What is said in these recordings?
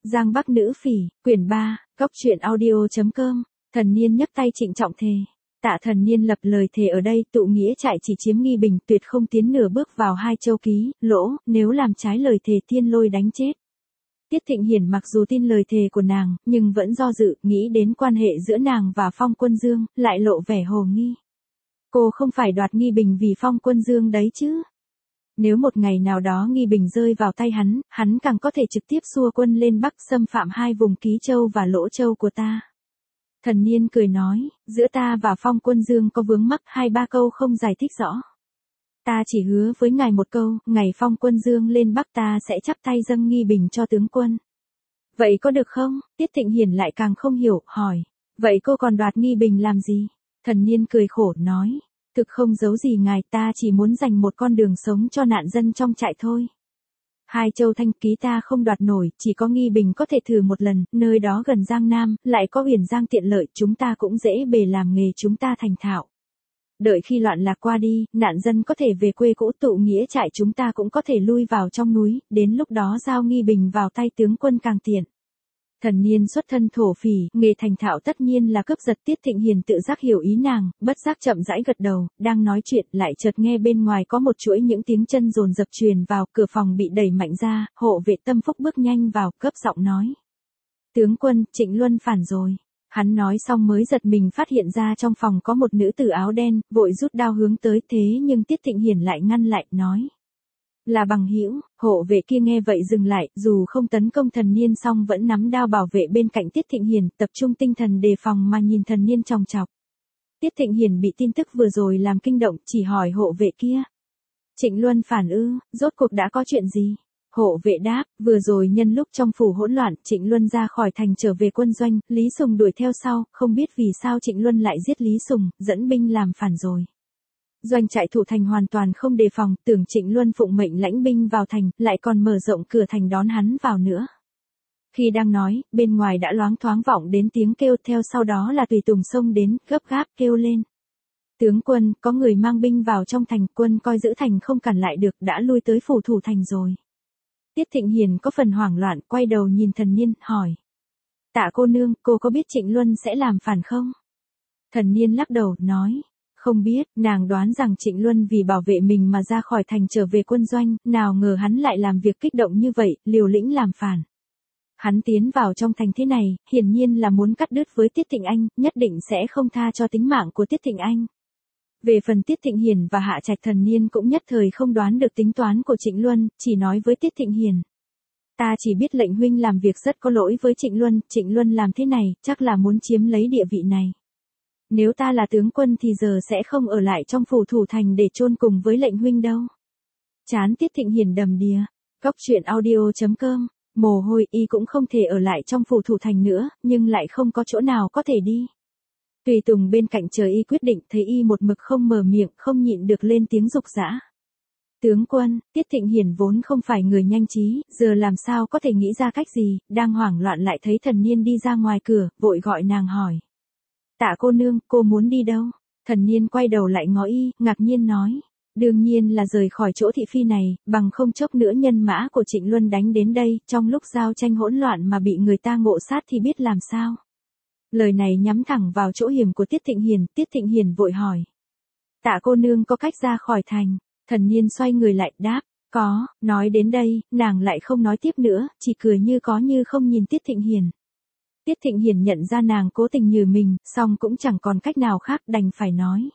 Giang Bắc Nữ Phỉ, quyển 3, Cốc truyện audio.com, Thần Niên nhấc tay trịnh trọng thề. Tạ Thần Niên lập lời thề ở đây, tụ nghĩa trại chỉ chiếm Nghi Bình, tuyệt không tiến nửa bước vào Hai Châu Ký, lỗ, nếu làm trái lời thề thiên lôi đánh chết. Tiết Thịnh Hiển mặc dù tin lời thề của nàng, nhưng vẫn do dự, nghĩ đến quan hệ giữa nàng và Phong Quân Dương, lại lộ vẻ hồ nghi. Cô không phải đoạt Nghi Bình vì Phong Quân Dương đấy chứ? Nếu một ngày nào đó Nghi Bình rơi vào tay hắn càng có thể trực tiếp xua quân lên Bắc xâm phạm hai vùng Ký Châu và Lỗ Châu của ta. Thần Niên cười nói, giữa ta và Phong Quân Dương có vướng mắc 2-3 câu không giải thích rõ. Ta chỉ hứa với ngài một câu, ngày Phong Quân Dương lên Bắc ta sẽ chắp tay dâng Nghi Bình cho tướng quân. Vậy có được không? Tiết Thịnh Hiển lại càng không hiểu, hỏi. Vậy cô còn đoạt Nghi Bình làm gì? Thần Niên cười khổ, nói. Thực không giấu gì ngài, ta chỉ muốn dành một con đường sống cho nạn dân trong trại thôi. Hai Châu Thanh Ký ta không đoạt nổi, chỉ có Nghi Bình có thể thử một lần, nơi đó gần Giang Nam, lại có Huyền Giang tiện lợi, chúng ta cũng dễ bề làm nghề chúng ta thành thạo. Đợi khi loạn lạc qua đi, nạn dân có thể về quê cũ, tụ nghĩa trại chúng ta cũng có thể lui vào trong núi, đến lúc đó giao Nghi Bình vào tay tướng quân càng tiện. Thần Niên xuất thân thổ phỉ, nghề thành thạo tất nhiên là cướp giật. Tiết Thịnh Hiền tự giác hiểu ý nàng, bất giác chậm rãi gật đầu, đang nói chuyện lại chợt nghe bên ngoài có một chuỗi những tiếng chân dồn dập truyền vào, cửa phòng bị đẩy mạnh ra, hộ vệ Tâm Phúc bước nhanh vào, cấp giọng nói. Tướng quân, Trịnh Luân phản rồi. Hắn nói xong mới giật mình phát hiện ra trong phòng có một nữ tử áo đen, vội rút đao hướng tới, thế nhưng Tiết Thịnh Hiền lại ngăn lại, nói. Là bằng hữu. Hộ vệ kia nghe vậy dừng lại, dù không tấn công Thần Niên song vẫn nắm đao bảo vệ bên cạnh Tiết Thịnh Hiền, tập trung tinh thần đề phòng mà nhìn Thần Niên chòng chọc. Tiết Thịnh Hiền bị tin tức vừa rồi làm kinh động, chỉ hỏi hộ vệ kia. Trịnh Luân phản ư, rốt cuộc đã có chuyện gì? Hộ vệ đáp, vừa rồi nhân lúc trong phủ hỗn loạn, Trịnh Luân ra khỏi thành trở về quân doanh, Lý Sùng đuổi theo sau, không biết vì sao Trịnh Luân lại giết Lý Sùng, dẫn binh làm phản rồi. Doanh trại thủ thành hoàn toàn không đề phòng, tưởng Trịnh Luân phụng mệnh lãnh binh vào thành, lại còn mở rộng cửa thành đón hắn vào nữa. Khi đang nói, bên ngoài đã loáng thoáng vọng đến tiếng kêu, theo sau đó là tùy tùng xông đến, gấp gáp kêu lên. Tướng quân, có người mang binh vào trong thành, quân coi giữ thành không cản lại được, đã lui tới phủ thủ thành rồi. Tiết Thịnh Hiền có phần hoảng loạn, quay đầu nhìn Thần Niên, hỏi. Tạ cô nương, cô có biết Trịnh Luân sẽ làm phản không? Thần Niên lắc đầu, nói. Không biết, nàng đoán rằng Trịnh Luân vì bảo vệ mình mà ra khỏi thành trở về quân doanh, nào ngờ hắn lại làm việc kích động như vậy, liều lĩnh làm phản. Hắn tiến vào trong thành thế này, hiển nhiên là muốn cắt đứt với Tiết Thịnh Anh, nhất định sẽ không tha cho tính mạng của Tiết Thịnh Anh. Về phần Tiết Thịnh Hiền và Hạ Trạch, Thần Niên cũng nhất thời không đoán được tính toán của Trịnh Luân, chỉ nói với Tiết Thịnh Hiền. Ta chỉ biết lệnh huynh làm việc rất có lỗi với Trịnh Luân làm thế này, chắc là muốn chiếm lấy địa vị này. Nếu ta là tướng quân thì giờ sẽ không ở lại trong phủ thủ thành để chôn cùng với lệnh huynh đâu. Chán Tiết Thịnh Hiền đầm đìa. Cốc truyện audio.com, mồ hôi y cũng không thể ở lại trong phủ thủ thành nữa, nhưng lại không có chỗ nào có thể đi. Tùy tùng bên cạnh chờ y quyết định, thấy y một mực không mở miệng, không nhịn được lên tiếng giục giã. Tướng quân, Tiết Thịnh Hiền vốn không phải người nhanh trí, giờ làm sao có thể nghĩ ra cách gì, đang hoảng loạn lại thấy Thần Niên đi ra ngoài cửa, vội gọi nàng hỏi. Tạ cô nương, cô muốn đi đâu? Thần Niên quay đầu lại ngó y, ngạc nhiên nói. Đương nhiên là rời khỏi chỗ thị phi này, bằng không chốc nữa nhân mã của Trịnh Luân đánh đến đây, trong lúc giao tranh hỗn loạn mà bị người ta ngộ sát thì biết làm sao. Lời này nhắm thẳng vào chỗ hiểm của Tiết Thịnh Hiền vội hỏi. Tạ cô nương có cách ra khỏi thành? Thần Niên xoay người lại, đáp. Có. Nói đến đây, nàng lại không nói tiếp nữa, chỉ cười như có như không nhìn Tiết Thịnh Hiền. Tiết Thịnh Hiền nhận ra nàng cố tình nhử mình, song cũng chẳng còn cách nào khác, đành phải nói.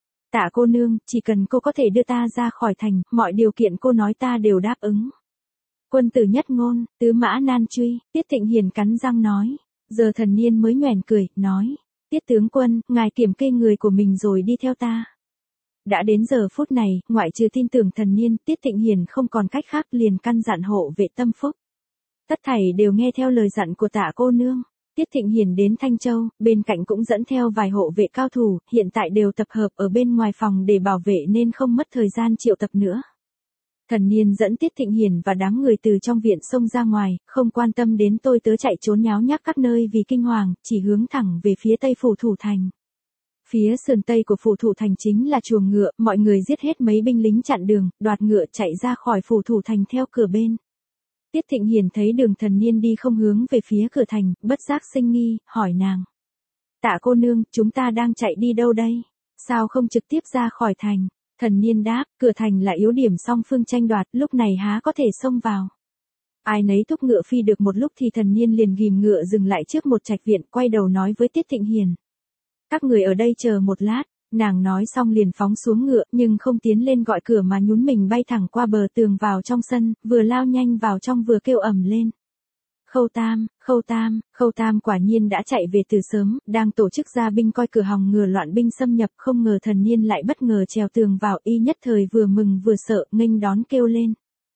Tạ cô nương, chỉ cần cô có thể đưa ta ra khỏi thành, mọi điều kiện cô nói ta đều đáp ứng. Quân tử nhất ngôn, tứ mã nan truy, Tiết Thịnh Hiền cắn răng nói. Giờ Thần Niên mới nhoẻn cười, nói. Tiết tướng quân, ngài kiểm kê người của mình rồi đi theo ta. Đã đến giờ phút này, ngoại trừ tin tưởng Thần Niên, Tiết Thịnh Hiền không còn cách khác, liền căn dặn hộ vệ Tâm Phúc. Tất thảy đều nghe theo lời dặn của Tạ cô nương. Tiết Thịnh Hiền đến Thanh Châu, bên cạnh cũng dẫn theo vài hộ vệ cao thủ, hiện tại đều tập hợp ở bên ngoài phòng để bảo vệ nên không mất thời gian triệu tập nữa. Thần Niên dẫn Tiết Thịnh Hiền và đám người từ trong viện xông ra ngoài, không quan tâm đến tôi tớ chạy trốn nháo nhác các nơi vì kinh hoàng, chỉ hướng thẳng về phía tây phủ thủ thành. Phía sườn tây của phủ thủ thành chính là chuồng ngựa, mọi người giết hết mấy binh lính chặn đường, đoạt ngựa chạy ra khỏi phủ thủ thành theo cửa bên. Tiết Thịnh Hiền thấy Đường Thần Niên đi không hướng về phía cửa thành, bất giác sinh nghi, hỏi nàng. Tạ cô nương, chúng ta đang chạy đi đâu đây? Sao không trực tiếp ra khỏi thành? Thần Niên đáp, cửa thành là yếu điểm song phương tranh đoạt, lúc này há có thể xông vào. Ai nấy thúc ngựa phi được một lúc thì Thần Niên liền ghim ngựa dừng lại trước một trạch viện, quay đầu nói với Tiết Thịnh Hiền. Các người ở đây chờ một lát. Nàng nói xong liền phóng xuống ngựa, nhưng không tiến lên gọi cửa mà nhún mình bay thẳng qua bờ tường vào trong sân, vừa lao nhanh vào trong vừa kêu ầm lên. Khâu Tam, Khâu Tam, Khâu Tam quả nhiên đã chạy về từ sớm, đang tổ chức ra binh coi cửa hòng ngừa loạn binh xâm nhập, không ngờ Thần Niên lại bất ngờ trèo tường vào, y nhất thời vừa mừng vừa sợ, nghênh đón kêu lên.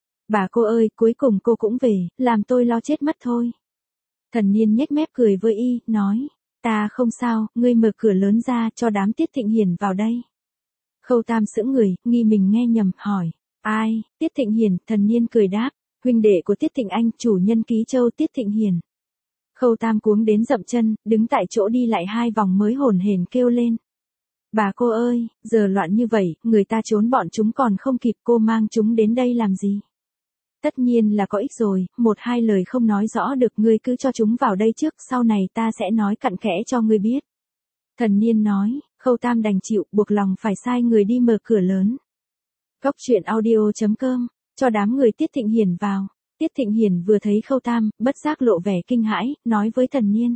Bà cô ơi, cuối cùng cô cũng về, làm tôi lo chết mất thôi. Thần Niên nhếch mép cười với y, nói. Ta không sao, ngươi mở cửa lớn ra cho đám Tiết Thịnh Hiền vào đây. Khâu Tam sững người, nghi mình nghe nhầm, hỏi. Ai, Tiết Thịnh Hiền, Thần Niên cười đáp. Huynh đệ của Tiết Thịnh Anh, chủ nhân Ký Châu Tiết Thịnh Hiền. Khâu Tam cuống đến dậm chân, đứng tại chỗ đi lại 2 vòng mới hổn hển kêu lên. Bà cô ơi, giờ loạn như vậy, người ta trốn bọn chúng còn không kịp, cô mang chúng đến đây làm gì? Tất nhiên là có ích rồi, 1-2 lời không nói rõ được, ngươi cứ cho chúng vào đây trước, sau này ta sẽ nói cặn kẽ cho ngươi biết. Thần Niên nói, Khâu Tam đành chịu, buộc lòng phải sai người đi mở cửa lớn. Góc truyện audio.com, cho đám người Tiết Thịnh Hiền vào. Tiết Thịnh Hiền vừa thấy Khâu Tam, bất giác lộ vẻ kinh hãi, nói với Thần Niên.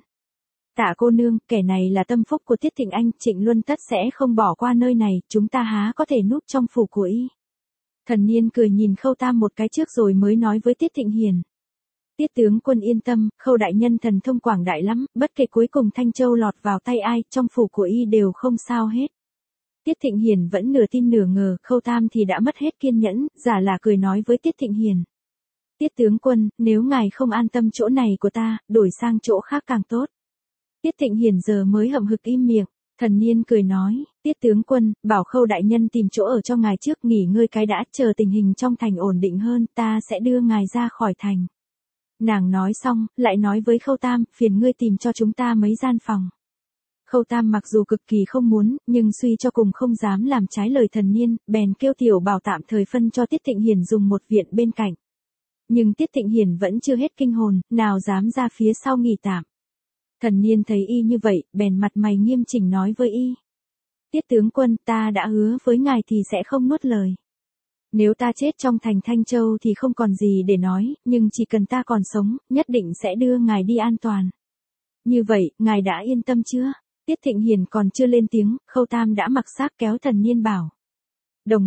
Tạ cô nương, kẻ này là tâm phúc của Tiết Thịnh Anh, Trịnh Luân tất sẽ không bỏ qua nơi này, chúng ta há có thể núp trong phủ của y. Thần Niên cười nhìn Khâu Tam một cái trước rồi mới nói với Tiết Thịnh Hiền. Tiết tướng quân yên tâm, Khâu đại nhân thần thông quảng đại lắm, bất kể cuối cùng Thanh Châu lọt vào tay ai, trong phủ của y đều không sao hết. Tiết Thịnh Hiền vẫn nửa tin nửa ngờ, Khâu Tam thì đã mất hết kiên nhẫn, giả là cười nói với Tiết Thịnh Hiền. Tiết tướng quân, nếu ngài không an tâm chỗ này của ta, đổi sang chỗ khác càng tốt. Tiết Thịnh Hiền giờ mới hậm hực im miệng. Thần Niên cười nói, Tiết tướng quân, bảo Khâu đại nhân tìm chỗ ở cho ngài trước, nghỉ ngơi cái đã, chờ tình hình trong thành ổn định hơn, ta sẽ đưa ngài ra khỏi thành. Nàng nói xong, lại nói với Khâu Tam, phiền ngươi tìm cho chúng ta mấy gian phòng. Khâu Tam mặc dù cực kỳ không muốn, nhưng suy cho cùng không dám làm trái lời Thần Niên, bèn kêu Tiểu Bảo tạm thời phân cho Tiết Thịnh Hiền dùng một viện bên cạnh. Nhưng Tiết Thịnh Hiền vẫn chưa hết kinh hồn, nào dám ra phía sau nghỉ tạm. Thần Niên thấy y như vậy, bèn mặt mày nghiêm chỉnh nói với y. Tiết tướng quân, ta đã hứa với ngài thì sẽ không nuốt lời. Nếu ta chết trong thành Thanh Châu thì không còn gì để nói, nhưng chỉ cần ta còn sống, nhất định sẽ đưa ngài đi an toàn. Như vậy, ngài đã yên tâm chưa? Tiết Thịnh Hiền còn chưa lên tiếng, Khâu Tam đã mặc xác kéo Thần Niên bảo. Đồng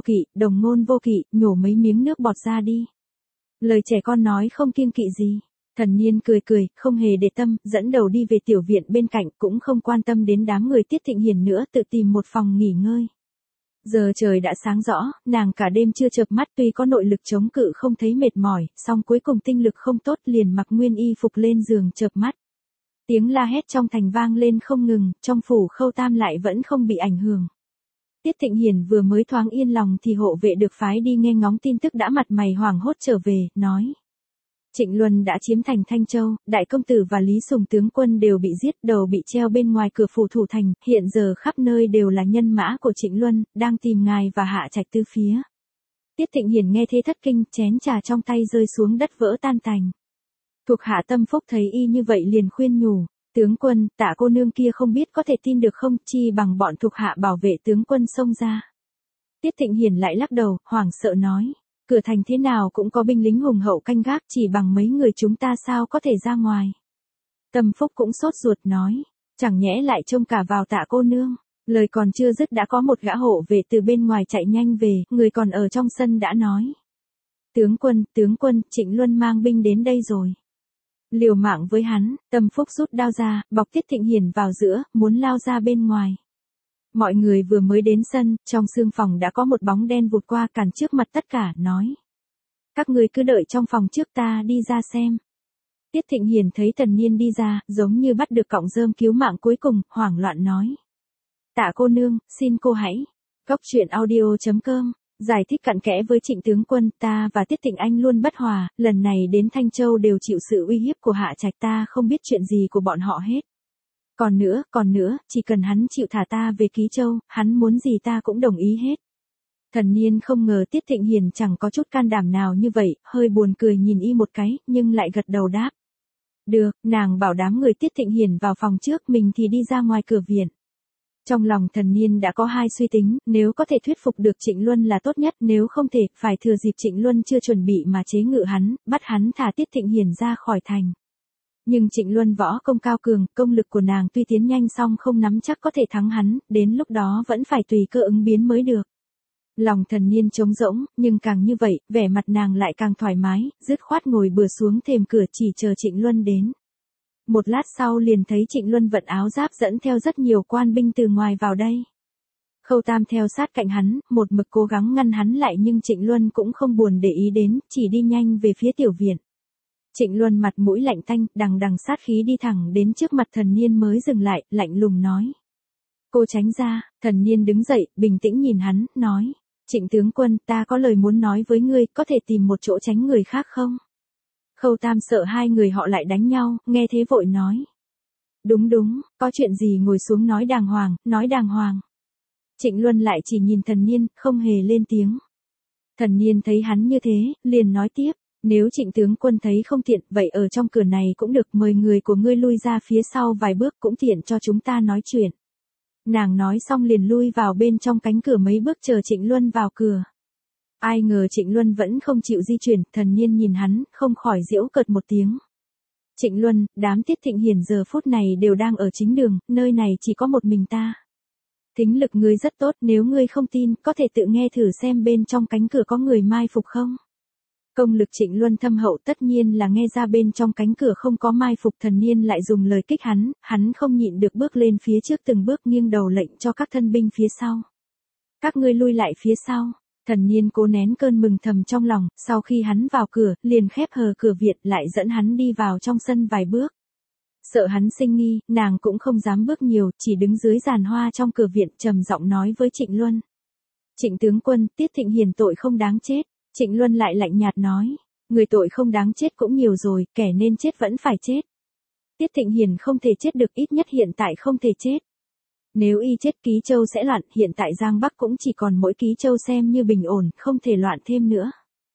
ngôn vô kỵ, nhổ mấy miếng nước bọt ra đi. Lời trẻ con nói không kiêng kỵ gì. Thần Niên cười cười, không hề để tâm, dẫn đầu đi về tiểu viện bên cạnh, cũng không quan tâm đến đám người Tiết Thịnh Hiền nữa, tự tìm một phòng nghỉ ngơi. Giờ trời đã sáng rõ, nàng cả đêm chưa chợp mắt, tuy có nội lực chống cự không thấy mệt mỏi, song cuối cùng tinh lực không tốt, liền mặc nguyên y phục lên giường chợp mắt. Tiếng la hét trong thành vang lên không ngừng, trong phủ Khâu Tam lại vẫn không bị ảnh hưởng. Tiết Thịnh Hiền vừa mới thoáng yên lòng thì hộ vệ được phái đi nghe ngóng tin tức đã mặt mày hoảng hốt trở về, nói. Trịnh Luân đã chiếm thành Thanh Châu, đại công tử và Lý Sùng tướng quân đều bị giết, đầu bị treo bên ngoài cửa phủ thủ thành, hiện giờ khắp nơi đều là nhân mã của Trịnh Luân, đang tìm ngài và hạ trạch tứ phía. Tiết Thịnh Hiền nghe thế thất kinh, chén trà trong tay rơi xuống đất vỡ tan tành. Thuộc hạ Tâm Phúc thấy y như vậy liền khuyên nhủ, tướng quân, Tạ cô nương kia không biết có thể tin được không, chi bằng bọn thuộc hạ bảo vệ tướng quân xông ra. Tiết Thịnh Hiền lại lắc đầu, hoảng sợ nói. Cửa thành thế nào cũng có binh lính hùng hậu canh gác, chỉ bằng mấy người chúng ta sao có thể ra ngoài. Tâm Phúc cũng sốt ruột nói, chẳng nhẽ lại trông cả vào Tạ cô nương. Lời còn chưa dứt đã có một gã hộ vệ từ bên ngoài chạy nhanh về, người còn ở trong sân đã nói. Tướng quân, Trịnh Luân mang binh đến đây rồi. Liều mạng với hắn, Tâm Phúc rút đao ra, bọc Tiết Thịnh Hiền vào giữa, muốn lao ra bên ngoài. Mọi người vừa mới đến sân, trong sương phòng đã có một bóng đen vụt qua cản trước mặt tất cả, nói. Các ngươi cứ đợi trong phòng trước, ta đi ra xem. Tiết Thịnh Hiền thấy Thần Niên đi ra, giống như bắt được cọng rơm cứu mạng cuối cùng, hoảng loạn nói. Tạ cô nương, xin cô hãy. Góc truyện audio.com, giải thích cặn kẽ với Trịnh tướng quân, ta và Tiết Thịnh Anh luôn bất hòa, lần này đến Thanh Châu đều chịu sự uy hiếp của hạ trạch, ta không biết chuyện gì của bọn họ hết. Còn nữa, chỉ cần hắn chịu thả ta về Ký Châu, hắn muốn gì ta cũng đồng ý hết. Thần Niên không ngờ Tiết Thịnh Hiền chẳng có chút can đảm nào như vậy, hơi buồn cười nhìn y một cái, nhưng lại gật đầu đáp. Được, nàng bảo đám người Tiết Thịnh Hiền vào phòng trước, mình thì đi ra ngoài cửa viện. Trong lòng Thần Niên đã có hai suy tính, nếu có thể thuyết phục được Trịnh Luân là tốt nhất, nếu không thể, phải thừa dịp Trịnh Luân chưa chuẩn bị mà chế ngự hắn, bắt hắn thả Tiết Thịnh Hiền ra khỏi thành. Nhưng Trịnh Luân võ công cao cường, công lực của nàng tuy tiến nhanh song không nắm chắc có thể thắng hắn, đến lúc đó vẫn phải tùy cơ ứng biến mới được. Lòng Thần Niên trống rỗng, nhưng càng như vậy, vẻ mặt nàng lại càng thoải mái, dứt khoát ngồi bừa xuống thềm cửa chỉ chờ Trịnh Luân đến. Một lát sau liền thấy Trịnh Luân vận áo giáp dẫn theo rất nhiều quan binh từ ngoài vào đây. Khâu Tam theo sát cạnh hắn, một mực cố gắng ngăn hắn lại nhưng Trịnh Luân cũng không buồn để ý đến, chỉ đi nhanh về phía tiểu viện. Trịnh Luân mặt mũi lạnh tanh, đằng đằng sát khí đi thẳng đến trước mặt Thần Niên mới dừng lại, lạnh lùng nói. Cô tránh ra. Thần Niên đứng dậy, bình tĩnh nhìn hắn, nói. Trịnh tướng quân, ta có lời muốn nói với ngươi, có thể tìm một chỗ tránh người khác không? Khâu Tam sợ hai người họ lại đánh nhau, nghe thế vội nói. Đúng, có chuyện gì ngồi xuống nói đàng hoàng, nói đàng hoàng. Trịnh Luân lại chỉ nhìn Thần Niên, không hề lên tiếng. Thần Niên thấy hắn như thế, liền nói tiếp. Nếu Trịnh tướng quân thấy không tiện, vậy ở trong cửa này cũng được, mời người của ngươi lui ra phía sau vài bước cũng tiện cho chúng ta nói chuyện. Nàng nói xong liền lui vào bên trong cánh cửa mấy bước chờ Trịnh Luân vào cửa. Ai ngờ Trịnh Luân vẫn không chịu di chuyển, Thần Niên nhìn hắn, không khỏi giễu cợt một tiếng. Trịnh Luân, đám Tiết Thịnh Hiền giờ phút này đều đang ở chính đường, nơi này chỉ có một mình ta. Thính lực ngươi rất tốt, nếu ngươi không tin, có thể tự nghe thử xem bên trong cánh cửa có người mai phục không. Công lực Trịnh Luân thâm hậu, tất nhiên là nghe ra bên trong cánh cửa không có mai phục. Thần Niên lại dùng lời kích hắn không nhịn được bước lên phía trước từng bước, nghiêng đầu lệnh cho các thân binh phía sau. Các ngươi lui lại phía sau. Thần Niên cố nén cơn mừng thầm trong lòng, sau khi hắn vào cửa, liền khép hờ cửa viện lại dẫn hắn đi vào trong sân vài bước. Sợ hắn sinh nghi, nàng cũng không dám bước nhiều, chỉ đứng dưới giàn hoa trong cửa viện trầm giọng nói với Trịnh Luân. Trịnh tướng quân, Tiết Thịnh Hiền tội không đáng chết. Trịnh Luân lại lạnh nhạt nói, người tội không đáng chết cũng nhiều rồi, kẻ nên chết vẫn phải chết. Tiết Thịnh Hiền không thể chết được, ít nhất hiện tại không thể chết. Nếu y chết Ký Châu sẽ loạn, hiện tại Giang Bắc cũng chỉ còn mỗi Ký Châu xem như bình ổn, không thể loạn thêm nữa.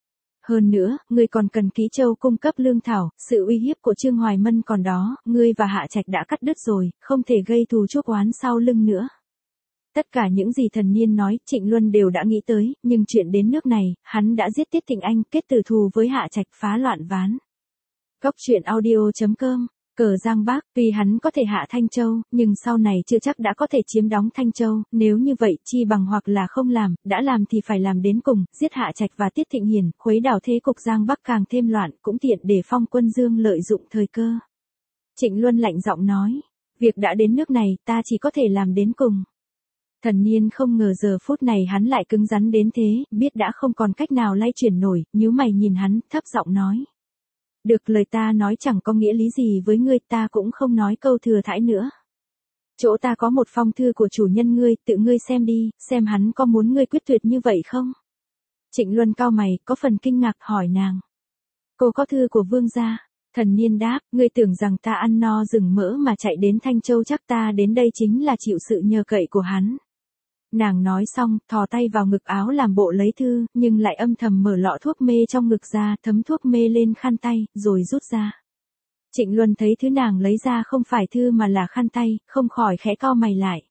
Hơn nữa, ngươi còn cần Ký Châu cung cấp lương thảo, sự uy hiếp của Trương Hoài Mân còn đó, ngươi và Hạ Trạch đã cắt đứt rồi, không thể gây thù chuốc oán sau lưng nữa. Tất cả những gì Thần Niên nói, Trịnh Luân đều đã nghĩ tới, nhưng chuyện đến nước này, hắn đã giết Tiết Thịnh Anh, kết tử thù với Hạ Trạch, phá loạn ván. Góc truyện audio.com. Cờ Giang Bắc, tuy hắn có thể hạ Thanh Châu, nhưng sau này chưa chắc đã có thể chiếm đóng Thanh Châu, nếu như vậy, chi bằng hoặc là không làm, đã làm thì phải làm đến cùng, giết Hạ Trạch và Tiết Thịnh Hiền, khuấy đảo thế cục Giang Bắc càng thêm loạn, cũng tiện để Phong Quân Dương lợi dụng thời cơ. Trịnh Luân lạnh giọng nói, việc đã đến nước này, ta chỉ có thể làm đến cùng. Thần Niên không ngờ giờ phút này hắn lại cứng rắn đến thế, biết đã không còn cách nào lay chuyển nổi, nhíu mày nhìn hắn, thấp giọng nói. Được, lời ta nói chẳng có nghĩa lý gì với ngươi, ta cũng không nói câu thừa thãi nữa. Chỗ ta có một phong thư của chủ nhân ngươi, tự ngươi xem đi, xem hắn có muốn ngươi quyết tuyệt như vậy không? Trịnh Luân cau mày, có phần kinh ngạc hỏi nàng. Cô có thư của vương gia? Thần Niên đáp, ngươi tưởng rằng ta ăn no rừng mỡ mà chạy đến Thanh Châu, chắc ta đến đây chính là chịu sự nhờ cậy của hắn. Nàng nói xong, thò tay vào ngực áo làm bộ lấy thư, nhưng lại âm thầm mở lọ thuốc mê trong ngực ra, thấm thuốc mê lên khăn tay, rồi rút ra. Trịnh Luân thấy thứ nàng lấy ra không phải thư mà là khăn tay, không khỏi khẽ cau mày lại.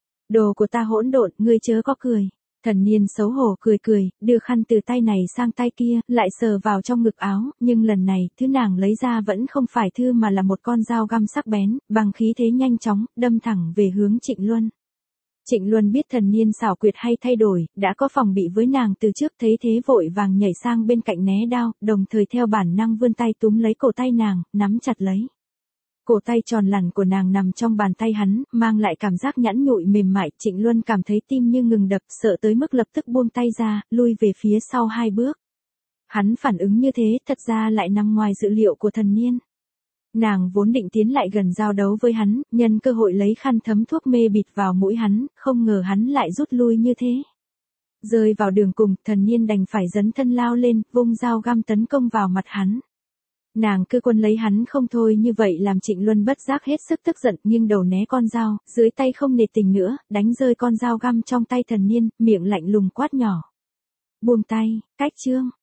Đồ của ta hỗn độn, ngươi chớ có cười. Thần Niên xấu hổ cười, đưa khăn từ tay này sang tay kia, lại sờ vào trong ngực áo, nhưng lần này, thứ nàng lấy ra vẫn không phải thư mà là một con dao găm sắc bén, bằng khí thế nhanh chóng, đâm thẳng về hướng Trịnh Luân. Trịnh Luân biết Thần Niên xảo quyệt hay thay đổi, đã có phòng bị với nàng từ trước, thấy thế vội vàng nhảy sang bên cạnh né đao, đồng thời theo bản năng vươn tay túm lấy cổ tay nàng, nắm chặt lấy. Cổ tay tròn lẳn của nàng nằm trong bàn tay hắn, mang lại cảm giác nhẵn nhụi mềm mại, Trịnh Luân cảm thấy tim như ngừng đập, sợ tới mức lập tức buông tay ra, lui về phía sau 2 bước. Hắn phản ứng như thế, thật ra lại nằm ngoài dự liệu của Thần Niên. Nàng vốn định tiến lại gần giao đấu với hắn, nhân cơ hội lấy khăn thấm thuốc mê bịt vào mũi hắn, không ngờ hắn lại rút lui như thế. Rơi vào đường cùng, Thần Niên đành phải dấn thân lao lên, vung dao găm tấn công vào mặt hắn. Nàng cứ quân lấy hắn không thôi, như vậy làm Trịnh Luân bất giác hết sức tức giận, nghiêng đầu né con dao, dưới tay không nề tình nữa, đánh rơi con dao găm trong tay Thần Niên, miệng lạnh lùng quát nhỏ. Buông tay, cách chương.